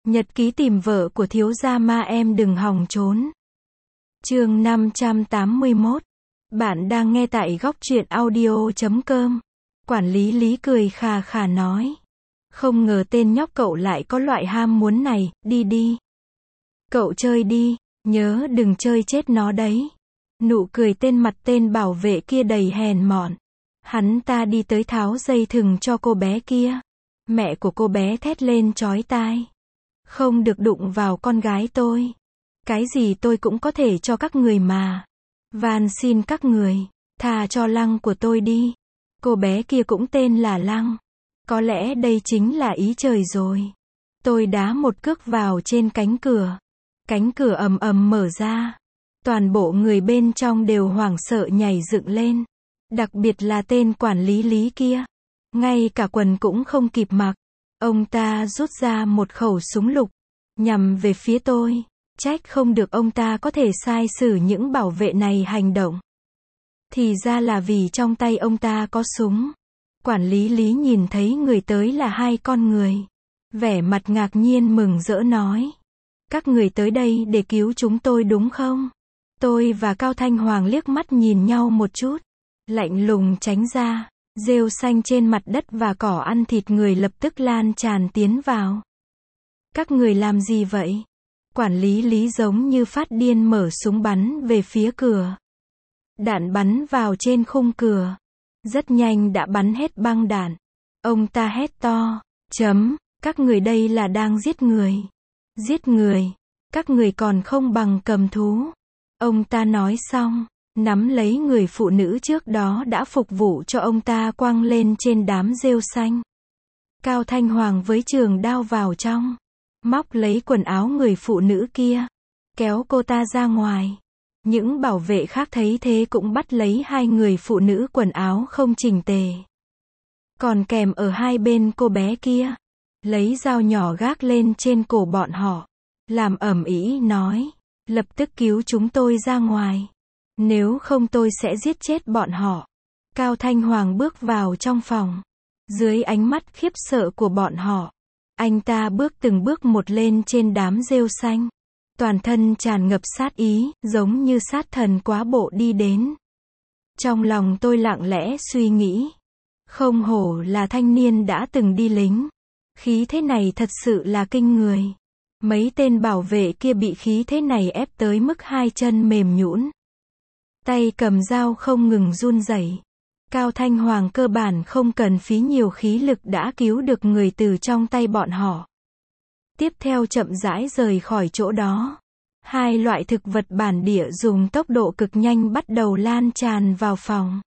Nhật ký tìm vợ của thiếu gia ma em đừng hòng trốn. Chương 581. Bạn đang nghe tại góc truyện audio.com. Quản lý Lý cười khà khà nói. Không ngờ tên nhóc cậu lại có loại ham muốn này, đi đi. Cậu chơi đi, nhớ đừng chơi chết nó đấy. Nụ cười tên mặt tên bảo vệ kia đầy hèn mọn. Hắn ta đi tới tháo dây thừng cho cô bé kia. Mẹ của cô bé thét lên chói tai. Không được đụng vào con gái tôi. Cái gì tôi cũng có thể cho các người mà. Van xin các người, tha cho Lăng của tôi đi. Cô bé kia cũng tên là Lăng. Có lẽ đây chính là ý trời rồi. Tôi đá một cước vào trên cánh cửa. Cánh cửa ầm ầm mở ra. Toàn bộ người bên trong đều hoảng sợ nhảy dựng lên. Đặc biệt là tên quản lý Lý kia. Ngay cả quần cũng không kịp mặc. Ông ta rút ra một khẩu súng lục. Nhằm về phía tôi. Trách không được ông ta có thể sai sử những bảo vệ này hành động. Thì ra là vì trong tay ông ta có súng. Quản lý Lý nhìn thấy người tới là hai con người. Vẻ mặt ngạc nhiên mừng rỡ nói. Các người tới đây để cứu chúng tôi đúng không? Tôi và Cao Thanh Hoàng liếc mắt nhìn nhau một chút. Lạnh lùng tránh ra. Rêu xanh trên mặt đất và cỏ ăn thịt người lập tức lan tràn tiến vào. Các người làm gì vậy? Quản lý Lý giống như phát điên mở súng bắn về phía cửa. Đạn bắn vào trên khung cửa. Rất nhanh đã bắn hết băng đạn. Ông ta hét to. Các người đây là đang giết người. Giết người. Các người còn không bằng cầm thú. Ông ta nói xong. Nắm lấy người phụ nữ trước đó đã phục vụ cho ông ta quăng lên trên đám rêu xanh. Cao Thanh Hoàng với trường đao vào trong. Móc lấy quần áo người phụ nữ kia. Kéo cô ta ra ngoài. Những bảo vệ khác thấy thế cũng bắt lấy hai người phụ nữ quần áo không chỉnh tề. Còn kèm ở hai bên cô bé kia. Lấy dao nhỏ gác lên trên cổ bọn họ. Làm ầm ĩ nói. Lập tức cứu chúng tôi ra ngoài. Nếu không tôi sẽ giết chết bọn họ. Cao Thanh Hoàng bước vào trong phòng. Dưới ánh mắt khiếp sợ của bọn họ. Anh ta bước từng bước một lên trên đám rêu xanh. Toàn thân tràn ngập sát ý, giống như sát thần quá bộ đi đến. Trong lòng tôi lặng lẽ suy nghĩ. Không hổ là thanh niên đã từng đi lính. Khí thế này thật sự là kinh người. Mấy tên bảo vệ kia bị khí thế này ép tới mức hai chân mềm nhũn. Tay cầm dao không ngừng run rẩy. Cao Thanh Hoàng cơ bản không cần phí nhiều khí lực đã cứu được người từ trong tay bọn họ. Tiếp theo chậm rãi rời khỏi chỗ đó. Hai loại thực vật bản địa dùng tốc độ cực nhanh bắt đầu lan tràn vào phòng.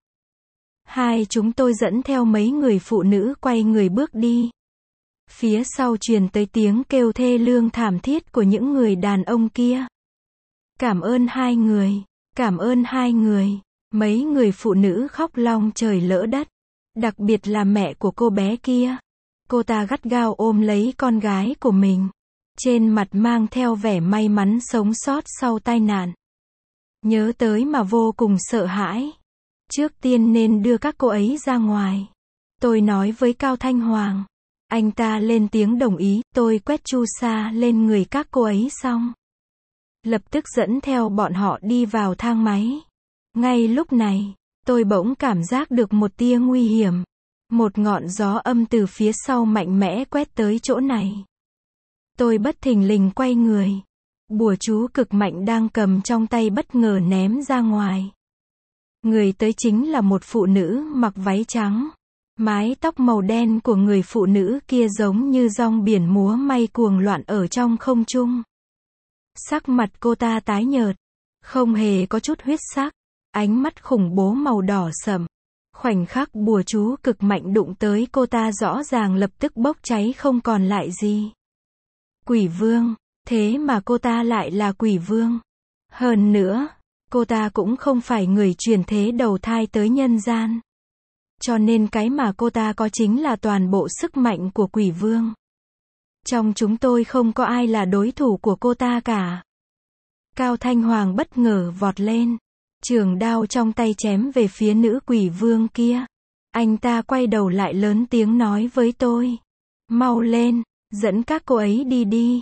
Chúng tôi dẫn theo mấy người phụ nữ quay người bước đi. Phía sau truyền tới tiếng kêu thê lương thảm thiết của những người đàn ông kia. Cảm ơn hai người. Cảm ơn hai người. Mấy người phụ nữ khóc long trời lỡ đất. Đặc biệt là mẹ của cô bé kia. Cô ta gắt gao ôm lấy con gái của mình. Trên mặt mang theo vẻ may mắn sống sót sau tai nạn. Nhớ tới mà vô cùng sợ hãi. Trước tiên nên đưa các cô ấy ra ngoài. Tôi nói với Cao Thanh Hoàng. Anh ta lên tiếng đồng ý. Tôi quét chu sa lên người các cô ấy xong. Lập tức dẫn theo bọn họ đi vào thang máy. Ngay lúc này, tôi bỗng cảm giác được một tia nguy hiểm. Một ngọn gió âm từ phía sau mạnh mẽ quét tới chỗ này. Tôi bất thình lình quay người. Bùa chú cực mạnh đang cầm trong tay bất ngờ ném ra ngoài. Người tới chính là một phụ nữ mặc váy trắng. Mái tóc màu đen của người phụ nữ kia giống như dong biển múa may cuồng loạn ở trong không trung. Sắc mặt cô ta tái nhợt. Không hề có chút huyết sắc. Ánh mắt khủng bố màu đỏ sẫm. Khoảnh khắc bùa chú cực mạnh đụng tới cô ta rõ ràng lập tức bốc cháy không còn lại gì. Quỷ vương. Thế mà cô ta lại là quỷ vương. Hơn nữa, cô ta cũng không phải người chuyển thế đầu thai tới nhân gian. Cho nên cái mà cô ta có chính là toàn bộ sức mạnh của quỷ vương. Trong chúng tôi không có ai là đối thủ của cô ta cả. Cao Thanh Hoàng bất ngờ vọt lên. Trường đao trong tay chém về phía nữ quỷ vương kia. Anh ta quay đầu lại lớn tiếng nói với tôi. Mau lên, dẫn các cô ấy đi đi.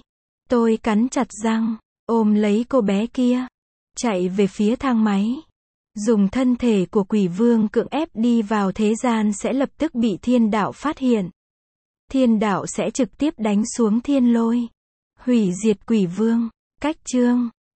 Tôi cắn chặt răng, ôm lấy cô bé kia, chạy về phía thang máy. Dùng thân thể của quỷ vương cưỡng ép đi vào thế gian sẽ lập tức bị thiên đạo phát hiện. Thiên đạo sẽ trực tiếp đánh xuống thiên lôi, hủy diệt quỷ vương. Cách chương